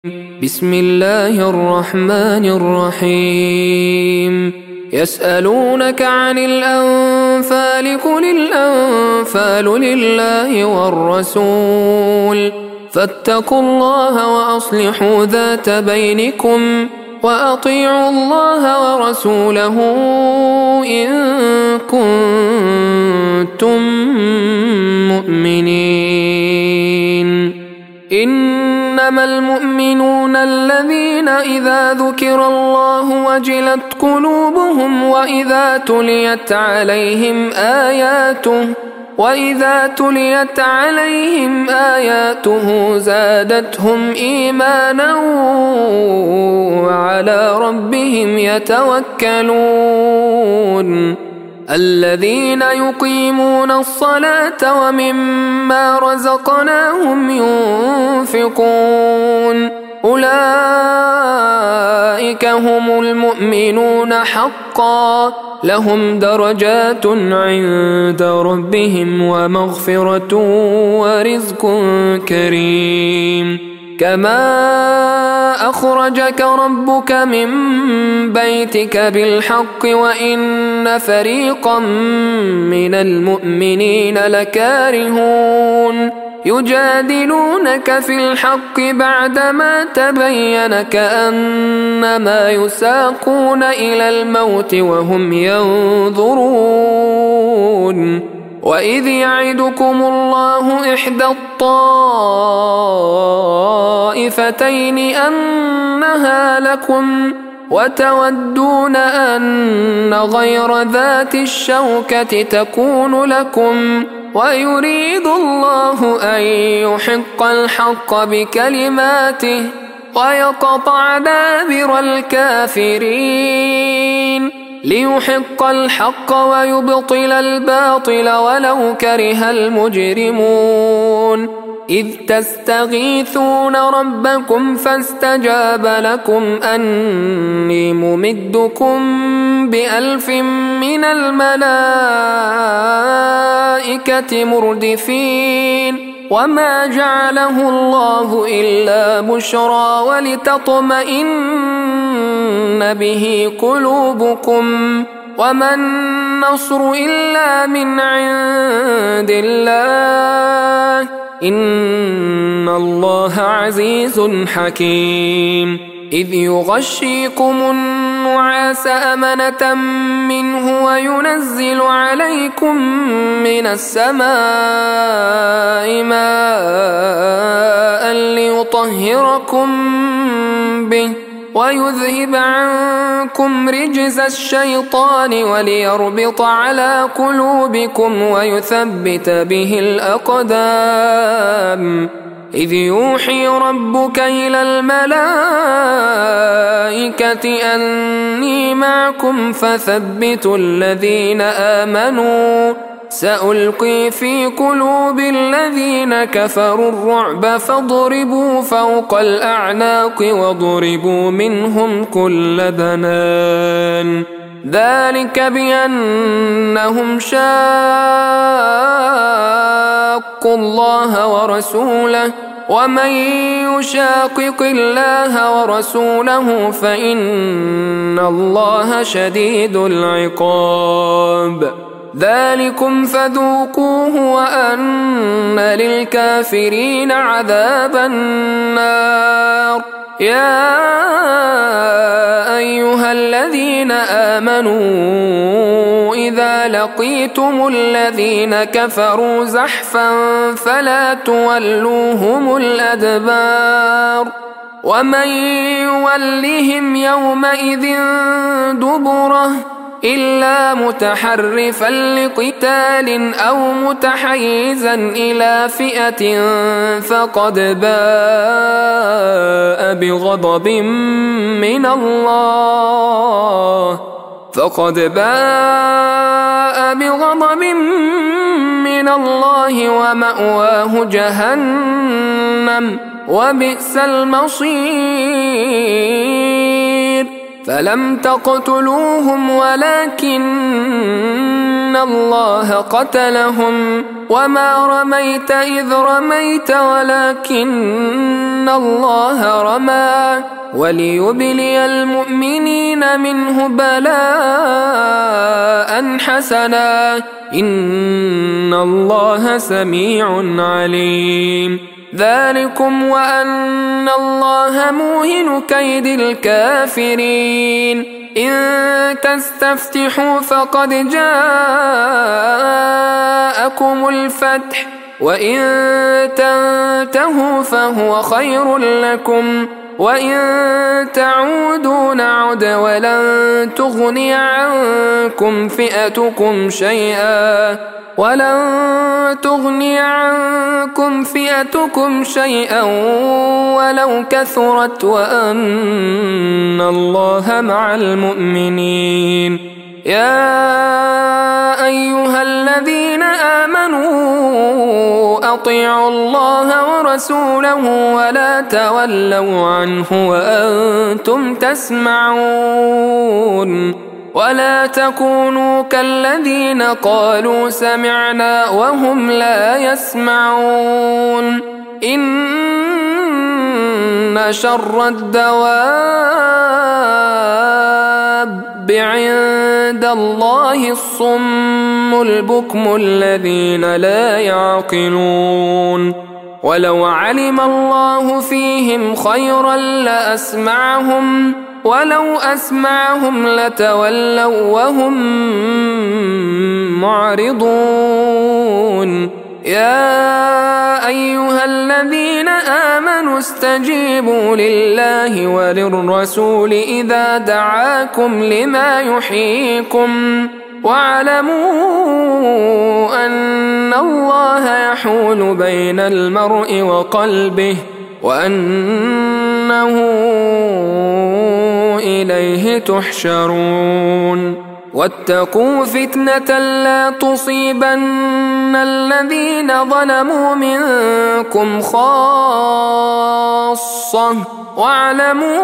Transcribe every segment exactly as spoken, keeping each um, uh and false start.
بسم الله الرحمن الرحيم يسألونك عن الأنفال قل الأنفال لله والرسول فاتقوا الله وأصلحوا ذات بينكم وأطيعوا الله ورسوله إن كنتم مؤمنين. إنما المؤمنون الذين إذا ذكر الله وجلت قلوبهم وإذا تليت عليهم آياته وإذا تليت عليهم آياته زادتهم إيمانا وعلى ربهم يتوكلون. الذين يقيمون الصلاة ومما رزقناهم ينفقون أولئك هم المؤمنون حقا لهم درجات عند ربهم ومغفرة ورزق كريم. كما أخرجك ربك من بيتك بالحق وإن فريقا من المؤمنين لكارهون يجادلونك في الحق بعدما تبين كأنما يساقون إلى الموت وهم ينظرون. وإذ يعدكم الله إحدى الطائفتين أنها لكم وتودون أن غير ذات الشوكة تكون لكم ويريد الله أن يحق الحق بكلماته ويقطع دابر الكافرين ليحق الحق ويبطل الباطل ولو كره المجرمون. إذ تستغيثون ربكم فاستجاب لكم أني ممدكم بألف من الملائكة مردفين وما جعله الله إلا بشرى ولتطمئن به قلوبكم وما النصر إلا من عند الله إن الله عزيز حكيم. إذ يغشيكم النعاس أمنة منه وينزل عليكم من السماء ماء ليطهركم به ويذهب عنكم رجز الشيطان وليربط على قلوبكم ويثبت به الأقدام. إذ يوحي ربك إلى الملائكة أني معكم فثبتوا الذين آمنوا سألقي في قلوب الذين كفروا الرعب فاضربوا فوق الأعناق واضربوا منهم كل بنان. ذلك بأنهم شاقوا الله ورسوله ومن يشاقق الله ورسوله فإن الله شديد العقاب. ذلكم فذوقوه وأن للكافرين عذاب النار. يا أيها الذين آمنوا إذا لقيتم الذين كفروا زحفا فلا تولوهم الأدبار ومن يولهم يومئذ دبره إلا متحرفا لقتال أو متحيزا إلى فئة فقد باء بغضب من الله فقد باء بغضب من الله ومأواه جهنم وبئس المصير. فلم تقتلوهم ولكن الله قتلهم وما رميت إذ رميت ولكن أن الله رمى وليبلي المؤمنين منه بلاء حسنا إن الله سميع عليم. ذلكم وأن الله موهن كيد الكافرين. إن تستفتحوا فقد جاءكم الفتح وإن تنتهوا فهو خير لكم وإن تعودوا نعد ولن تغني عنكم فئتكم شيئا ولن تغني عنكم فئتكم شيئا ولو كثرت وأن الله مع المؤمنين. يا أيها الذين آمنوا أطيعوا الله ورسوله ولا تولوا عنه وأنتم تسمعون ولا تكونوا كالذين قالوا سمعنا وهم لا يسمعون. إن شر الدواب عند الله الصم البكم الذين لا يعقلون. ولو علم الله فيهم خيرا لأسمعهم ولو أسمعهم لتولوا وهم معرضون. يا أيها الذين آمنوا استجيبوا لله وللرسول إذا دعاكم لما يحييكم واعلموا أن الله يحول بين المرء وقلبه وأنه إليه تحشرون. واتقوا فتنة لا تصيبن الذين ظلموا منكم خاصة واعلموا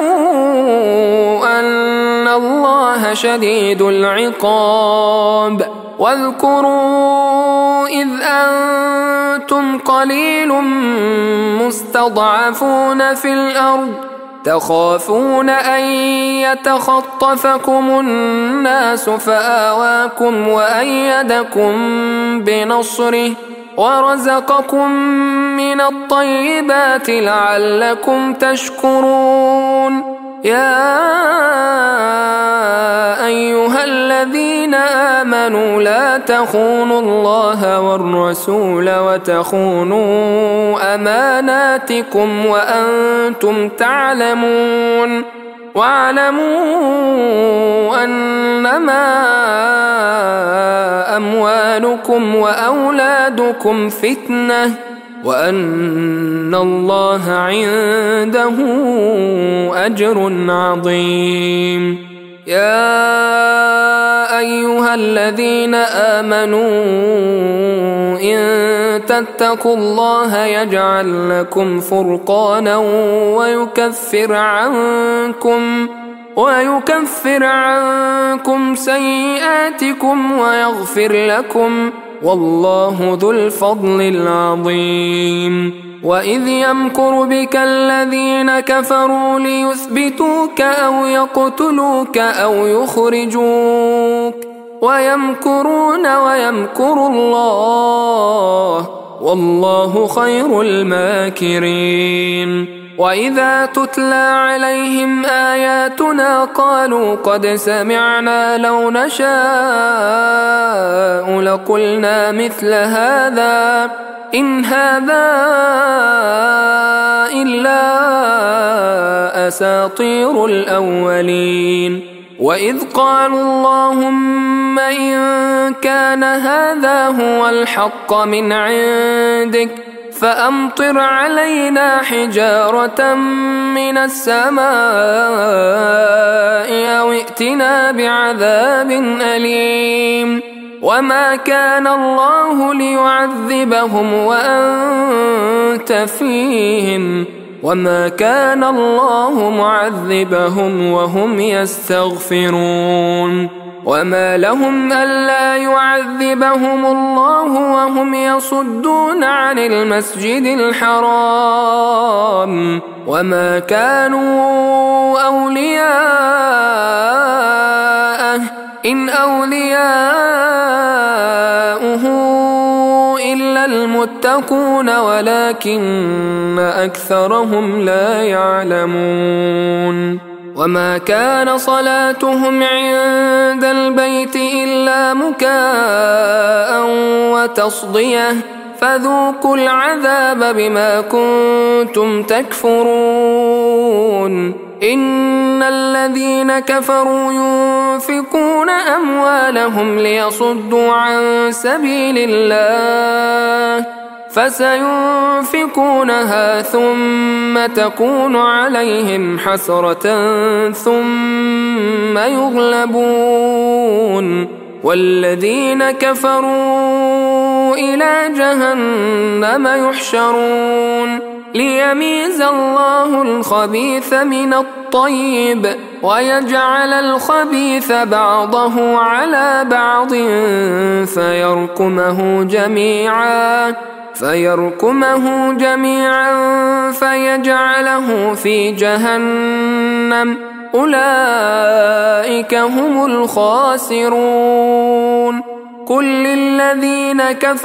أن الله شديد العقاب. واذكروا إذ أنتم قليل مستضعفون في الأرض تخافون أن يتخطفكم الناس فآواكم وأيدكم بنصره ورزقكم من الطيبات لعلكم تشكرون. يا أيها الذين آمنوا لا تخونوا الله والرسول وتخونوا أماناتكم وأنتم تعلمون واعلموا أنما أموالكم وأولادكم فتنة وأن الله عنده أجر عظيم. يا أيها الذين آمنوا إن تتقوا الله يجعل لكم فرقانا ويكفر عنكم ويكفر عنكم سيئاتكم ويغفر لكم والله ذو الفضل العظيم. وإذ يمكر بك الذين كفروا ليثبتوك أو يقتلوك أو يخرجوك ويمكرون ويمكر الله والله خير الماكرين. وإذا تتلى عليهم آياتنا قالوا قد سمعنا لو نشاء لقلنا مثل هذا إن هذا إلا أساطير الأولين. وإذ قالوا اللهم إن كان هذا هو الحق من عندك فأمطر علينا حجارة من السماء أو ائتنا بعذاب أليم. وما كان الله ليعذبهم وأنت فيهم وما كان الله معذبهم وهم يستغفرون. وما لهم ألا يعذبهم الله وهم يصدون عن المسجد الحرام وما كانوا أولياءه إن أولياؤه إلا المتقون ولكن أكثرهم لا يعلمون وما كان صلاتهم عند البيت إلا مكاء وتصدية فذوقوا العذاب بما كنتم تكفرون إن الذين كفروا ينفقون أموالهم ليصدوا عن سبيل الله فسينفقونها ثم تكون عليهم حسرة ثم يغلبون والذين كفروا إلى جهنم يحشرون ليميز الله الخبيث من الطيب ويجعل الخبيث بعضه على بعض فيركمه جميعا فيركمه جميعا فيجعله في جهنم أولئك هم الخاسرون قل للذين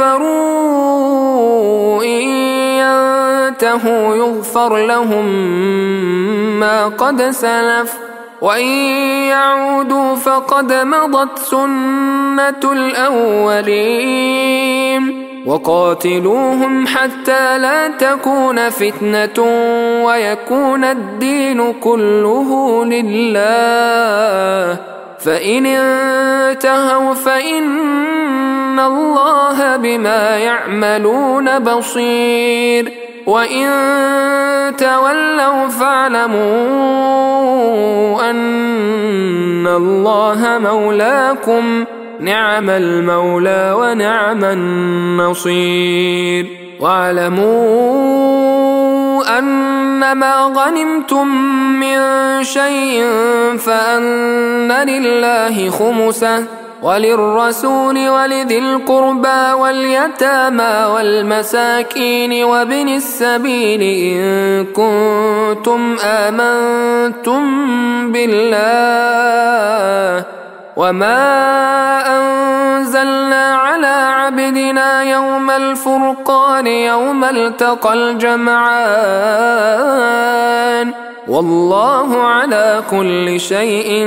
كفروا إن ينتهوا يغفر لهم ما قد سلف وإن يعودوا فقد مضت سنة الأولين وقاتلوهم حتى لا تكون فتنة ويكون الدين كله لله فإن انتهوا فإن الله بما يعملون بصير وإن تولوا فاعلموا أن الله مولاكم نعم المولى ونعم النصير واعلموا أنما غنمتم من شيء فأن لله خمسه وللرسول ولذي القربى واليتامى والمساكين وابن السبيل إن كنتم آمنتم بالله وما أنزلنا على عبدنا يوم الفرقان يوم التقى الجمعان والله على كل شيء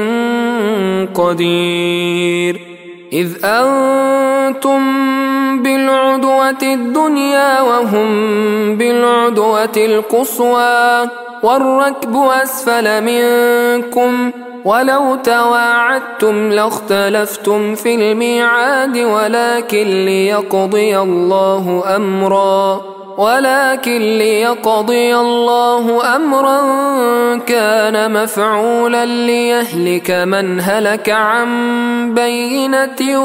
قدير إذ أنتم بالعدوة الدنيا وهم بالعدوة القصوى والركب أسفل منكم ولو تواعدتم لاختلفتم في الميعاد ولكن ليقضي الله أمرا ولكن ليقضي الله أمرا كان مفعولا ليهلك من هلك عن بينة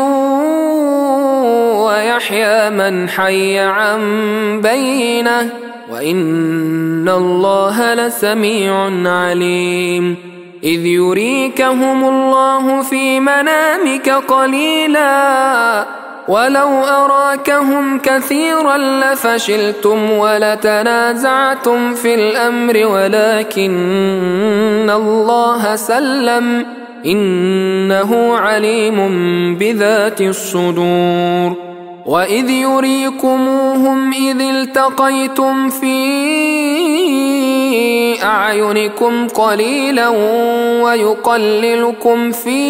ويحيى من حي عن بينة وإن الله لسميع عليم إذ يريكهم الله في منامك قليلا ولو أراكهم كثيرا لفشلتم ولتنازعتم في الأمر ولكن الله سلم إنه عليم بذات الصدور وإذ يريكموهم إذ التقيتم في أعينكم قليلا ويقللكم في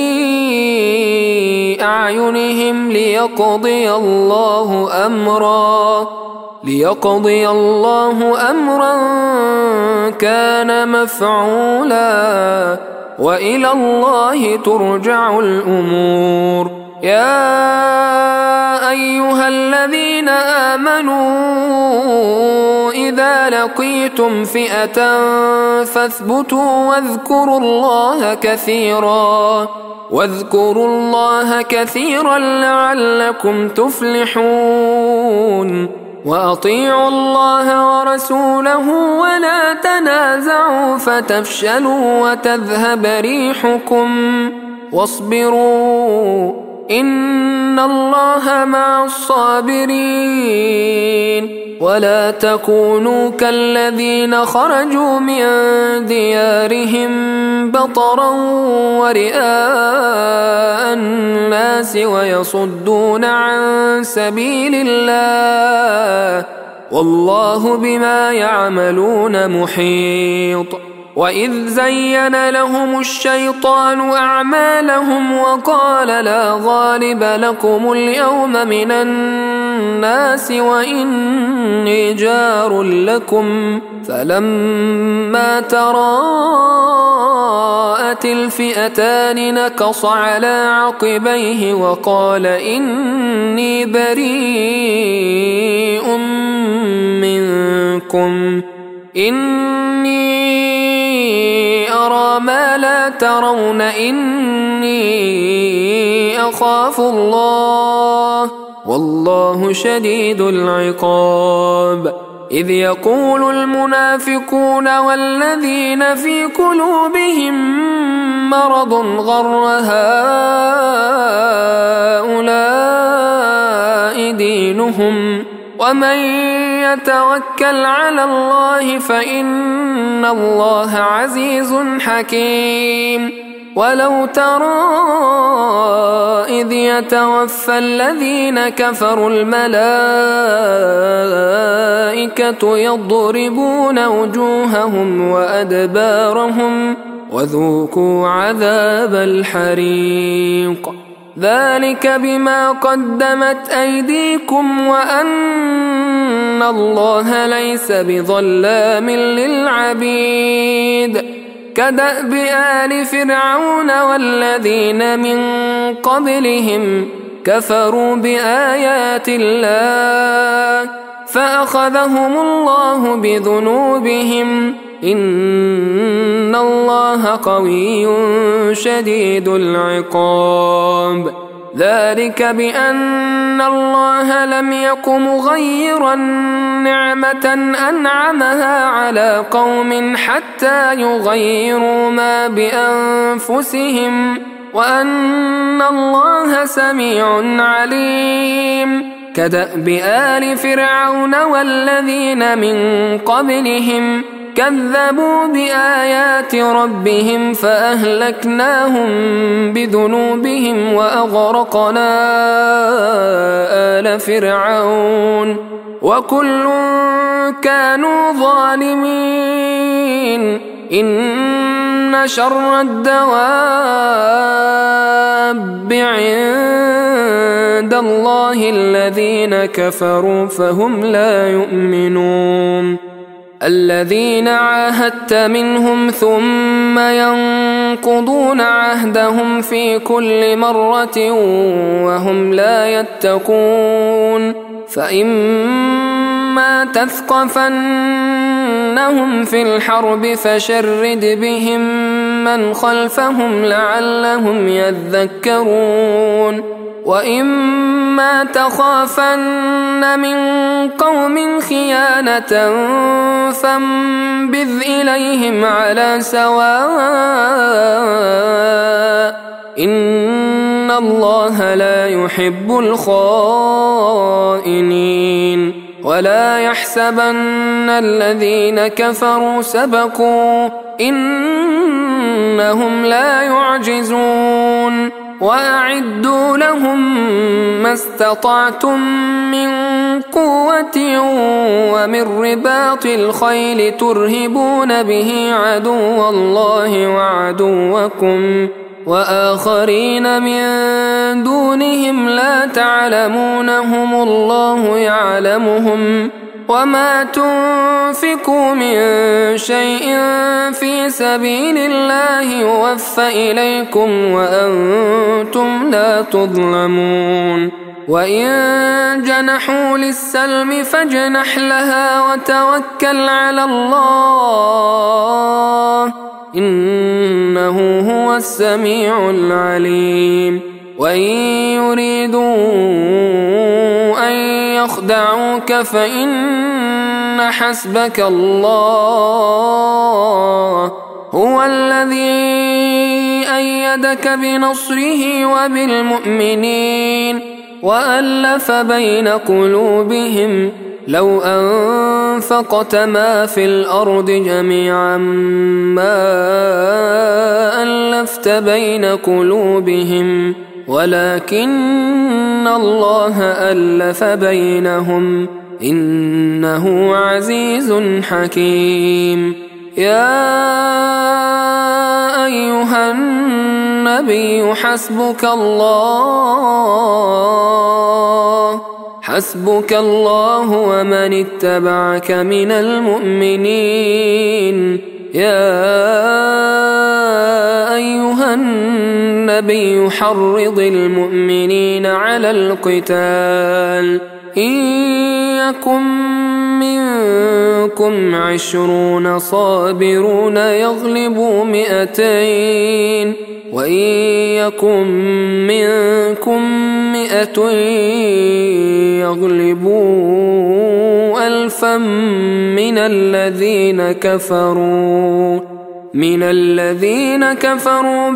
أعينهم ليقضي الله أمرا ليقضي الله أمرا كان مفعولا وإلى الله ترجع الأمور يا أيها الذين آمنوا إذا لقيتم فئة فاثبتوا واذكروا الله كثيرا واذكروا الله كثيرا لعلكم تفلحون وأطيعوا الله ورسوله ولا تنازعوا فتفشلوا وتذهب ريحكم واصبروا إن الله مع الصابرين ولا تكونوا كالذين خرجوا من ديارهم بطرا ورئاء الناس ويصدون عن سبيل الله والله بما يعملون محيط. وإذ زين لهم الشيطان أعمالهم وقال لا غالب لكم اليوم من الناس وإني جار لكم فلما تراءت الفئتان نكص على عقبيه وقال إني بريء منكم إني أرى ما لا ترون إني أخاف الله والله شديد العقاب. إذ يقول المنافقون والذين في قلوبهم مرض غر هؤلاء دينهم ومن يتوكل على الله فإن الله عزيز حكيم. ولو ترى إذ يتوفى الذين كفروا الملائكة يضربون وجوههم وأدبارهم وذوقوا عذاب الحريق ذلك بما قدمت أيديكم وأن الله ليس بظلام للعبيد. كدأب آل فرعون والذين من قبلهم كفروا بآيات الله فأخذهم الله بذنوبهم إن الله قوي شديد العقاب. ذلك بأن الله لم يك مغيرا نعمة أنعمها على قوم حتى يغيروا ما بأنفسهم وأن الله سميع عليم. كدأب آل فرعون والذين من قبلهم كذبوا بآيات ربهم فأهلكناهم بذنوبهم وأغرقنا آل فرعون وكل كانوا ظالمين. إن شر الدواب عند الله الذين كفروا فهم لا يؤمنون. الذين عاهدت منهم ثم ينقضون عهدهم في كل مرة وهم لا يتقون فإما تثقفنهم في الحرب فشرد بهم من خلفهم لعلهم يذكرون وإما تخافن من قوم خيانة فانبذ إليهم على سواء إن الله لا يحب الخائنين. ولا يحسبن الذين كفروا سبقوا إنهم لا يعجزون. وأعدوا لهم ما استطعتم من قوة ومن رباط الخيل ترهبون به عدو الله وعدوكم وآخرين من دونهم لا تعلمونهم الله يعلمهم وما تنفقوا من شيء في سبيل الله يوفى إليكم وأنتم لا تظلمون. وإن جنحوا للسلم فاجنح لها وتوكل على الله إنه هو السميع العليم. وإن يريدوا أن يخدعوك فإن حسبك الله هو الذي أيدك بنصره وبالمؤمنين وألف بين قلوبهم لو أنفقت ما في الأرض جميعا ما ألفت بين قلوبهم ولكن الله ألف بينهم إنه عزيز حكيم. يا أيها النبي حسبك الله حسبك الله ومن اتبعك من المؤمنين. يا أيها النبي حرض المؤمنين على القتال إن يكن منكم عشرون صابرون يغلبوا مئتين وإن يكن منكم مئة يغلبوا ألفا من الذين كفروا من الذين كفروا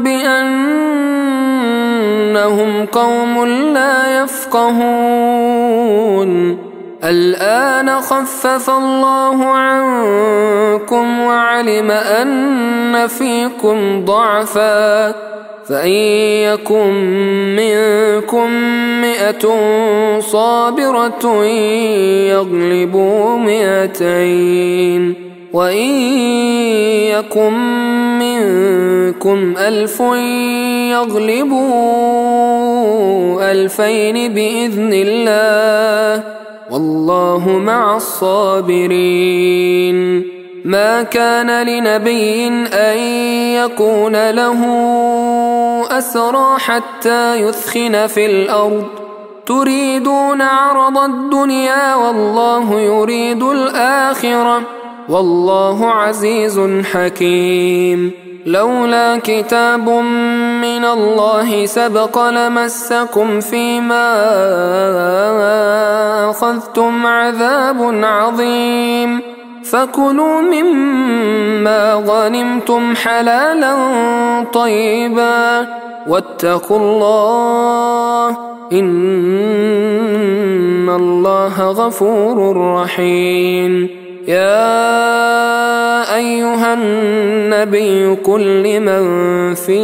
بأنهم قوم لا يفقهون. الآن خفف الله عنكم وعلم أن فيكم ضعفا فإن يكن منكم مئة صابرة يغلبوا مئتين وإن يكن منكم ألف يغلبوا ألفين بإذن الله والله مع الصابرين. ما كان لنبي أن يكون له أسرى حتى يثخن في الأرض تريدون عرض الدنيا والله يريد الآخرة والله عزيز حكيم. لولا كتاب من الله سبق لمسكم فيما أخذتم عذاب عظيم فكلوا مما غنمتم حلالا طيبا واتقوا الله إن الله غفور رحيم. يا أيها النبي قل لمن في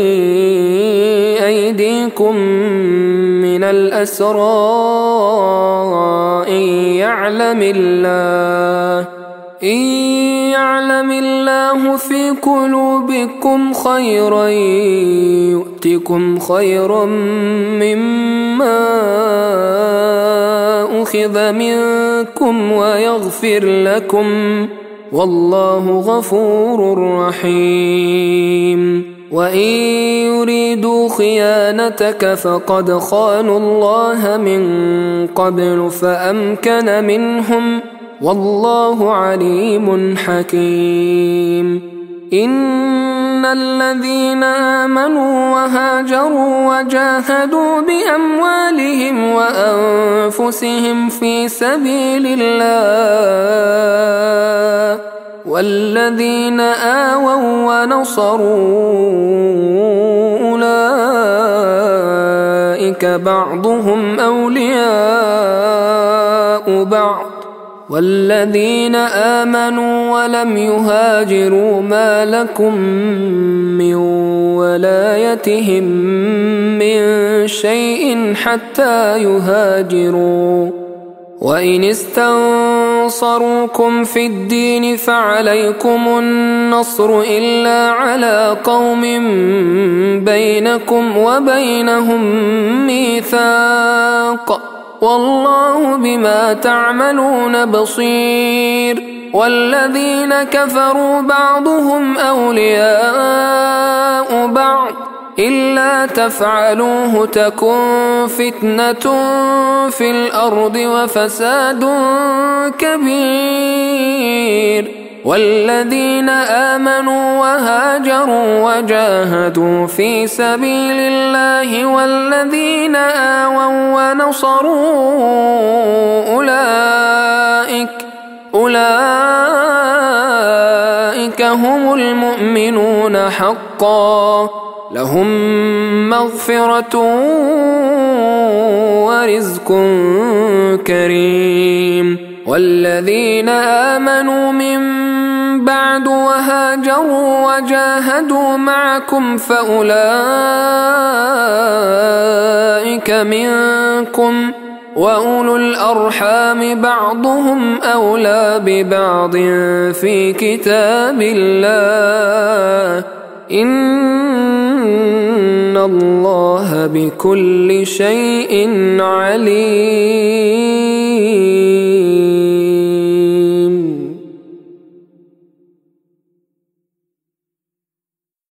أيديكم من الأسرى إن يعلم الله إن يعلم الله في قلوبكم خيرا يؤتكم خيرا مما أخذ منكم ويغفر لكم والله غفور رحيم. وإن يريدوا خيانتك فقد خانوا الله من قبل فأمكن منهم والله عليم حكيم. إن الذين آمنوا وهاجروا وجاهدوا بأموالهم وأنفسهم في سبيل الله والذين آووا ونصروا أولئك بعضهم أولياء بعض والذين آمنوا ولم يهاجروا ما لكم من ولايتهم من شيء حتى يهاجروا وإن استنصروكم في الدين فعليكم النصر إلا على قوم بينكم وبينهم ميثاق والله بما تعملون بصير. والذين كفروا بعضهم أولياء بعض إلا تفعلوه تكن فتنة في الأرض وفساد كبير. والذين آمنوا وهاجروا وجاهدوا في سبيل الله والذين آووا ونصروا أولئك أولئك هم المؤمنون حقا لهم مغفرة ورزق كريم. والذين آمنوا من بعد وهاجروا وجاهدوا معكم فأولئك منكم، وأولو الأرحام بعضهم أولى ببعض في كتاب الله، إن الله بكل شيء عليم.